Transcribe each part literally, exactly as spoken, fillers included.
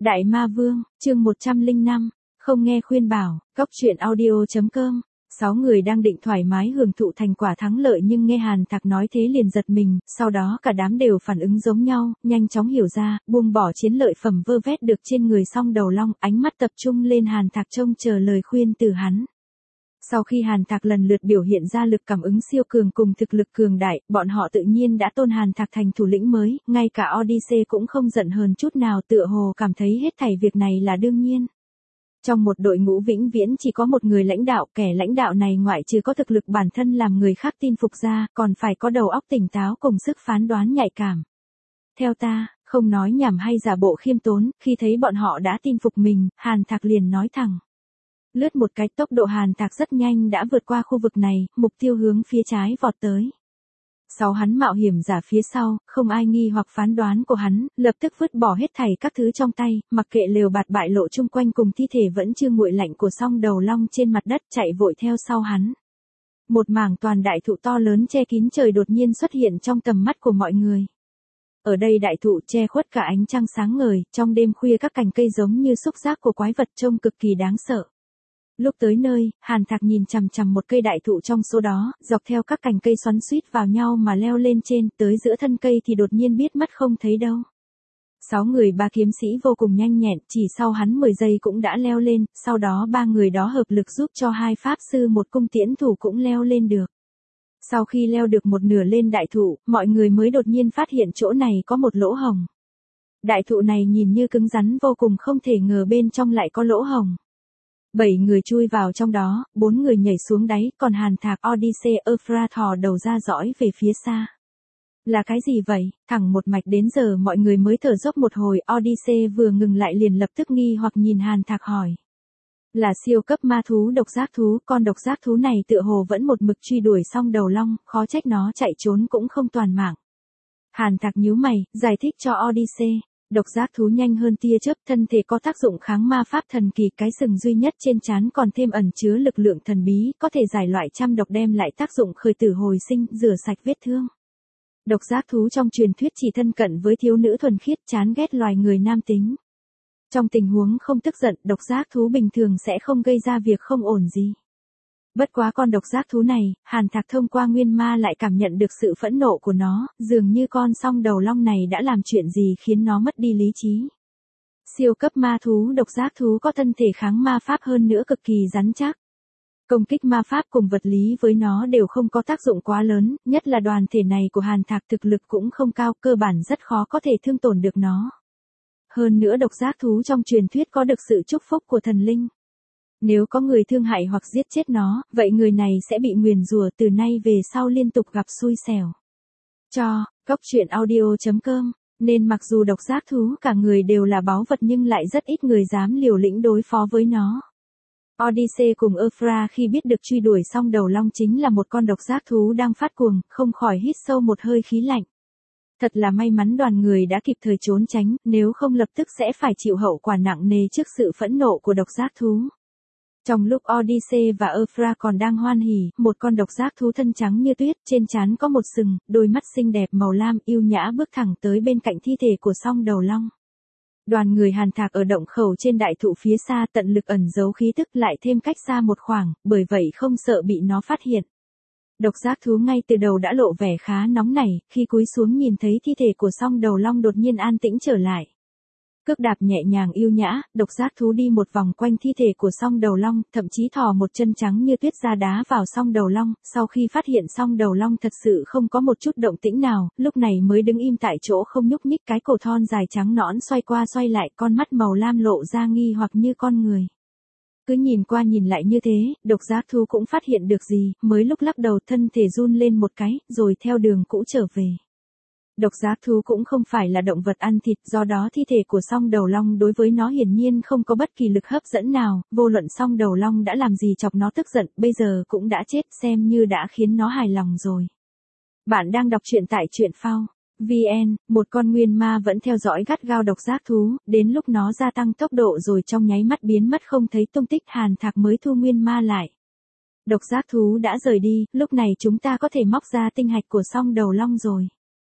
Đại Ma Vương, chương một trăm lẻ năm, không nghe khuyên bảo, góc truyện audio.com. Sáu người đang định thoải mái hưởng thụ thành quả thắng lợi nhưng nghe Hàn Thạc nói thế liền giật mình, sau đó cả đám đều phản ứng giống nhau, nhanh chóng hiểu ra, buông bỏ chiến lợi phẩm vơ vét được trên người Song Đầu Long, ánh mắt tập trung lên Hàn Thạc trông chờ lời khuyên từ hắn. Sau khi Hàn Thạc lần lượt biểu hiện ra lực cảm ứng siêu cường cùng thực lực cường đại, bọn họ tự nhiên đã tôn Hàn Thạc thành thủ lĩnh mới, ngay cả Odyssey cũng không giận hờn chút nào, tựa hồ cảm thấy hết thảy việc này là đương nhiên. Trong một đội ngũ vĩnh viễn chỉ có một người lãnh đạo, kẻ lãnh đạo này ngoại trừ có thực lực bản thân làm người khác tin phục ra, còn phải có đầu óc tỉnh táo cùng sức phán đoán nhạy cảm. Theo ta, không nói nhảm hay giả bộ khiêm tốn, khi thấy bọn họ đã tin phục mình, Hàn Thạc liền nói thẳng. Lướt một cái, tốc độ Hàn Thạc rất nhanh đã vượt qua khu vực này, mục tiêu hướng phía trái vọt tới. Sau hắn mạo hiểm giả phía sau, không ai nghi hoặc phán đoán của hắn, lập tức vứt bỏ hết thảy các thứ trong tay, mặc kệ lều bạt bại lộ chung quanh cùng thi thể vẫn chưa nguội lạnh của Song Đầu Long trên mặt đất, chạy vội theo sau hắn. Một mảng toàn đại thụ to lớn che kín trời đột nhiên xuất hiện trong tầm mắt của mọi người. Ở đây đại thụ che khuất cả ánh trăng sáng ngời, trong đêm khuya các cành cây giống như xúc giác của quái vật trông cực kỳ đáng sợ. Lúc tới nơi, Hàn Thạc nhìn chằm chằm một cây đại thụ trong số đó, dọc theo các cành cây xoắn xuýt vào nhau mà leo lên trên, tới giữa thân cây thì đột nhiên biết mắt không thấy đâu. Sáu người ba kiếm sĩ vô cùng nhanh nhẹn, chỉ sau hắn mười giây cũng đã leo lên, sau đó ba người đó hợp lực giúp cho hai pháp sư một cung tiễn thủ cũng leo lên được. Sau khi leo được một nửa lên đại thụ, mọi người mới đột nhiên phát hiện chỗ này có một lỗ hổng. Đại thụ này nhìn như cứng rắn vô cùng, không thể ngờ bên trong lại có lỗ hổng. Bảy người chui vào trong đó, bốn người nhảy xuống đáy, còn Hàn Thạc, Odyssey, Euphra thò đầu ra dõi về phía xa. Là cái gì vậy? Thẳng một mạch đến giờ mọi người mới thở dốc một hồi, Odyssey vừa ngừng lại liền lập tức nghi hoặc nhìn Hàn Thạc hỏi. Là siêu cấp ma thú độc giác thú, con độc giác thú này tựa hồ vẫn một mực truy đuổi Song Đầu Long, khó trách nó chạy trốn cũng không toàn mạng. Hàn Thạc nhíu mày, giải thích cho Odyssey. Độc giác thú nhanh hơn tia chớp, thân thể có tác dụng kháng ma pháp thần kỳ, cái sừng duy nhất trên trán còn thêm ẩn chứa lực lượng thần bí, có thể giải loại trăm độc, đem lại tác dụng khởi tử hồi sinh, rửa sạch vết thương. Độc giác thú trong truyền thuyết chỉ thân cận với thiếu nữ thuần khiết, chán ghét loài người nam tính. Trong tình huống không tức giận, độc giác thú bình thường sẽ không gây ra việc không ổn gì. Bất quá con độc giác thú này, Hàn Thạc thông qua nguyên ma lại cảm nhận được sự phẫn nộ của nó, dường như con Song Đầu Long này đã làm chuyện gì khiến nó mất đi lý trí. Siêu cấp ma thú độc giác thú có thân thể kháng ma pháp hơn nữa cực kỳ rắn chắc. Công kích ma pháp cùng vật lý với nó đều không có tác dụng quá lớn, nhất là đoàn thể này của Hàn Thạc thực lực cũng không cao, cơ bản rất khó có thể thương tổn được nó. Hơn nữa độc giác thú trong truyền thuyết có được sự chúc phúc của thần linh. Nếu có người thương hại hoặc giết chết nó, vậy người này sẽ bị nguyền rủa, từ nay về sau liên tục gặp xui xẻo. Cho, góc truyện audio.com, nên mặc dù độc giác thú cả người đều là báu vật nhưng lại rất ít người dám liều lĩnh đối phó với nó. Odyssey cùng Euphra khi biết được truy đuổi Song Đầu Long chính là một con độc giác thú đang phát cuồng, không khỏi hít sâu một hơi khí lạnh. Thật là may mắn đoàn người đã kịp thời trốn tránh, nếu không lập tức sẽ phải chịu hậu quả nặng nề trước sự phẫn nộ của độc giác thú. Trong lúc Odyssey và Euphra còn đang hoan hỉ, một con độc giác thú thân trắng như tuyết, trên trán có một sừng, đôi mắt xinh đẹp màu lam yêu nhã bước thẳng tới bên cạnh thi thể của Song Đầu Long. Đoàn người Hàn Thạc ở động khẩu trên đại thụ phía xa tận lực ẩn giấu khí tức, lại thêm cách xa một khoảng, bởi vậy không sợ bị nó phát hiện. Độc giác thú ngay từ đầu đã lộ vẻ khá nóng nảy, khi cúi xuống nhìn thấy thi thể của Song Đầu Long đột nhiên an tĩnh trở lại. Cước đạp nhẹ nhàng yêu nhã, độc giác thú đi một vòng quanh thi thể của Song Đầu Long, thậm chí thò một chân trắng như tuyết ra đá vào Song Đầu Long, sau khi phát hiện Song Đầu Long thật sự không có một chút động tĩnh nào, lúc này mới đứng im tại chỗ không nhúc nhích, cái cổ thon dài trắng nõn xoay qua xoay lại, con mắt màu lam lộ ra nghi hoặc như con người. Cứ nhìn qua nhìn lại như thế, độc giác thú cũng phát hiện được gì, mới lúc lắc đầu thân thể run lên một cái, rồi theo đường cũ trở về. Độc giác thú cũng không phải là động vật ăn thịt, do đó thi thể của Song Đầu Long đối với nó hiển nhiên không có bất kỳ lực hấp dẫn nào, vô luận Song Đầu Long đã làm gì chọc nó tức giận, bây giờ cũng đã chết, xem như đã khiến nó hài lòng rồi. Bạn đang đọc truyện tại truyện phao chấm vn, một con nguyên ma vẫn theo dõi gắt gao độc giác thú, đến lúc nó gia tăng tốc độ rồi trong nháy mắt biến mất không thấy tung tích, Hàn Thạc mới thu nguyên ma lại. Độc giác thú đã rời đi, lúc này chúng ta có thể móc ra tinh hạch của Song Đầu Long rồi.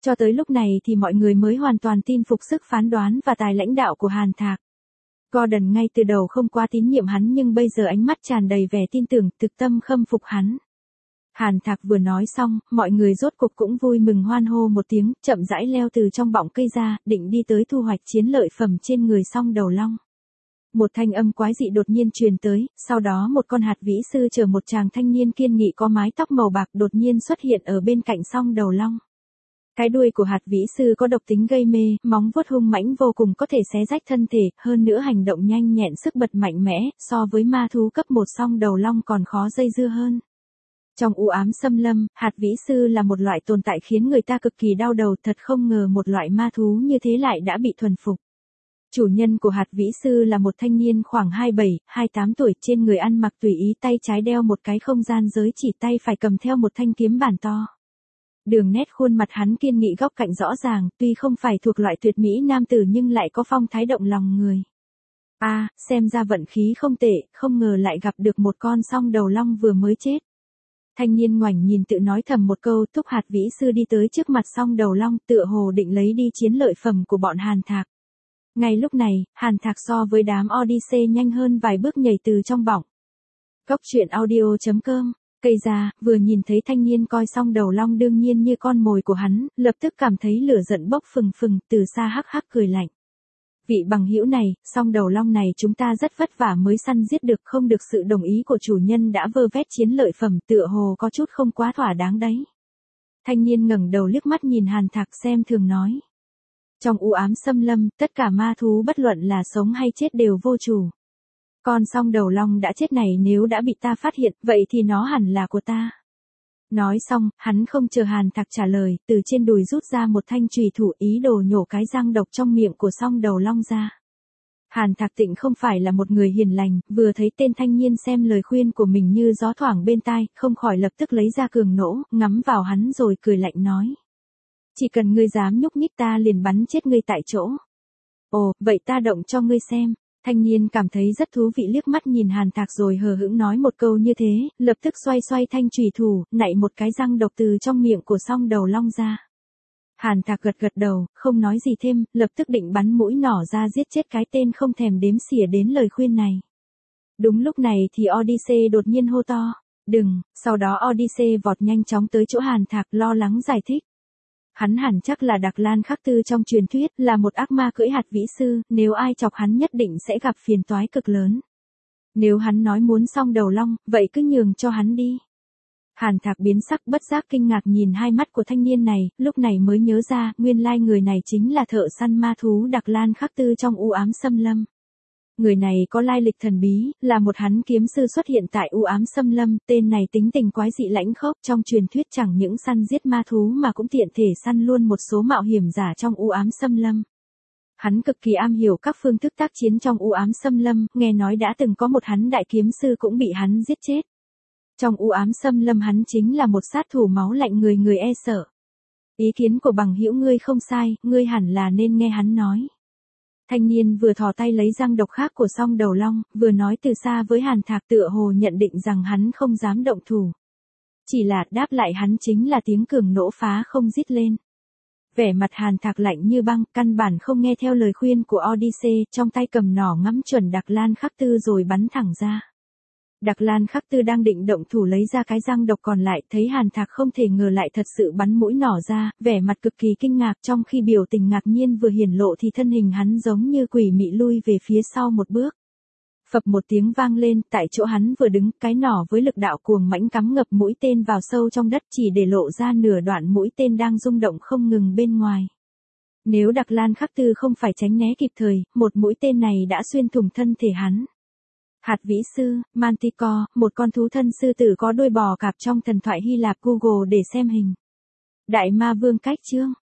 Cho tới lúc này thì mọi người mới hoàn toàn tin phục sức phán đoán và tài lãnh đạo của Hàn Thạc. Gordon ngay từ đầu không quá tín nhiệm hắn nhưng bây giờ ánh mắt tràn đầy vẻ tin tưởng, thực tâm khâm phục hắn. Hàn Thạc vừa nói xong, mọi người rốt cục cũng vui mừng hoan hô một tiếng, chậm rãi leo từ trong bọng cây ra, định đi tới thu hoạch chiến lợi phẩm trên người song đầu long. Một thanh âm quái dị đột nhiên truyền tới, sau đó một con hạt vĩ sư chở một chàng thanh niên kiên nghị có mái tóc màu bạc đột nhiên xuất hiện ở bên cạnh song đầu long. Cái đuôi của hạt vĩ sư có độc tính gây mê, móng vuốt hung mãnh vô cùng có thể xé rách thân thể, hơn nữa hành động nhanh nhẹn sức bật mạnh mẽ, so với ma thú cấp một song đầu long còn khó dây dưa hơn. Trong u ám xâm lâm, hạt vĩ sư là một loại tồn tại khiến người ta cực kỳ đau đầu, thật không ngờ một loại ma thú như thế lại đã bị thuần phục. Chủ nhân của hạt vĩ sư là một thanh niên khoảng hai mươi bảy, hai mươi tám tuổi, trên người ăn mặc tùy ý, tay trái đeo một cái không gian giới chỉ, tay phải cầm theo một thanh kiếm bản to. Đường nét khuôn mặt hắn kiên nghị góc cạnh rõ ràng, tuy không phải thuộc loại tuyệt mỹ nam tử nhưng lại có phong thái động lòng người. A, à, xem ra vận khí không tệ, không ngờ lại gặp được một con song đầu long vừa mới chết. Thanh niên ngoảnh nhìn tự nói thầm một câu, thúc hạt vĩ sư đi tới trước mặt song đầu long, tựa hồ định lấy đi chiến lợi phẩm của bọn Hàn Thạc. Ngay lúc này, Hàn Thạc so với đám Odyssey nhanh hơn vài bước nhảy từ trong bọng. Cốc truyện audio chấm com. Cây ra, vừa nhìn thấy thanh niên coi song đầu long đương nhiên như con mồi của hắn, lập tức cảm thấy lửa giận bốc phừng phừng, từ xa hắc hắc cười lạnh. Vị bằng hữu này, song đầu long này chúng ta rất vất vả mới săn giết được, không được sự đồng ý của chủ nhân đã vơ vét chiến lợi phẩm, tựa hồ có chút không quá thỏa đáng đấy. Thanh niên ngẩng đầu liếc mắt nhìn Hàn Thạc xem thường nói. Trong u ám xâm lâm, tất cả ma thú bất luận là sống hay chết đều vô chủ. Con song đầu long đã chết này nếu đã bị ta phát hiện, vậy thì nó hẳn là của ta. Nói xong, hắn không chờ Hàn Thạc trả lời, từ trên đùi rút ra một thanh chùy thủ, ý đồ nhổ cái răng độc trong miệng của song đầu long ra. Hàn Thạc Tịnh không phải là một người hiền lành, vừa thấy tên thanh niên xem lời khuyên của mình như gió thoảng bên tai, không khỏi lập tức lấy ra cường nỗ, ngắm vào hắn rồi cười lạnh nói. Chỉ cần ngươi dám nhúc nhích ta liền bắn chết ngươi tại chỗ. Ồ, vậy ta động cho ngươi xem. Thanh niên cảm thấy rất thú vị liếc mắt nhìn Hàn Thạc rồi hờ hững nói một câu như thế, lập tức xoay xoay thanh chùy thủ, nạy một cái răng độc từ trong miệng của song đầu long ra. Hàn Thạc gật gật đầu, không nói gì thêm, lập tức định bắn mũi nỏ ra giết chết cái tên không thèm đếm xỉa đến lời khuyên này. Đúng lúc này thì Odyssey đột nhiên hô to, đừng, sau đó Odyssey vọt nhanh chóng tới chỗ Hàn Thạc lo lắng giải thích. Hắn hẳn chắc là Đặc Lan Khắc Tư trong truyền thuyết, là một ác ma cưỡi hạt vĩ sư, nếu ai chọc hắn nhất định sẽ gặp phiền toái cực lớn. Nếu hắn nói muốn song đầu long, vậy cứ nhường cho hắn đi. Hàn Thạc biến sắc bất giác kinh ngạc nhìn hai mắt của thanh niên này, lúc này mới nhớ ra, nguyên lai người này chính là thợ săn ma thú Đặc Lan Khắc Tư trong u ám xâm lâm. Người này có lai lịch thần bí, là một hắn kiếm sư xuất hiện tại u ám xâm lâm, tên này tính tình quái dị lãnh khốc, trong truyền thuyết chẳng những săn giết ma thú mà cũng tiện thể săn luôn một số mạo hiểm giả trong u ám xâm lâm. Hắn cực kỳ am hiểu các phương thức tác chiến trong u ám xâm lâm, nghe nói đã từng có một hắn đại kiếm sư cũng bị hắn giết chết. Trong u ám xâm lâm hắn chính là một sát thủ máu lạnh người người e sợ. Ý kiến của bằng hữu ngươi không sai, ngươi hẳn là nên nghe hắn nói. Thanh niên vừa thò tay lấy răng độc khác của song đầu long, vừa nói từ xa với Hàn Thạc, tựa hồ nhận định rằng hắn không dám động thủ. Chỉ là đáp lại hắn chính là tiếng cường nỗ phá không rít lên. Vẻ mặt Hàn Thạc lạnh như băng, căn bản không nghe theo lời khuyên của Odyssey, trong tay cầm nỏ ngắm chuẩn Đặc Lan Khắc Tư rồi bắn thẳng ra. Đặc Lan Khắc Tư đang định động thủ lấy ra cái răng độc còn lại, thấy Hàn Thạc không thể ngờ lại thật sự bắn mũi nỏ ra, vẻ mặt cực kỳ kinh ngạc, trong khi biểu tình ngạc nhiên vừa hiển lộ thì thân hình hắn giống như quỷ mị lui về phía sau một bước. Phập một tiếng vang lên, tại chỗ hắn vừa đứng, cái nỏ với lực đạo cuồng mãnh cắm ngập mũi tên vào sâu trong đất, chỉ để lộ ra nửa đoạn mũi tên đang rung động không ngừng bên ngoài. Nếu Đặc Lan Khắc Tư không phải tránh né kịp thời, một mũi tên này đã xuyên thủng thân thể hắn. Hạt vĩ sư, Manticore, một con thú thân sư tử có đuôi bò cạp trong thần thoại Hy Lạp. Google để xem hình. Đại ma vương cách chương.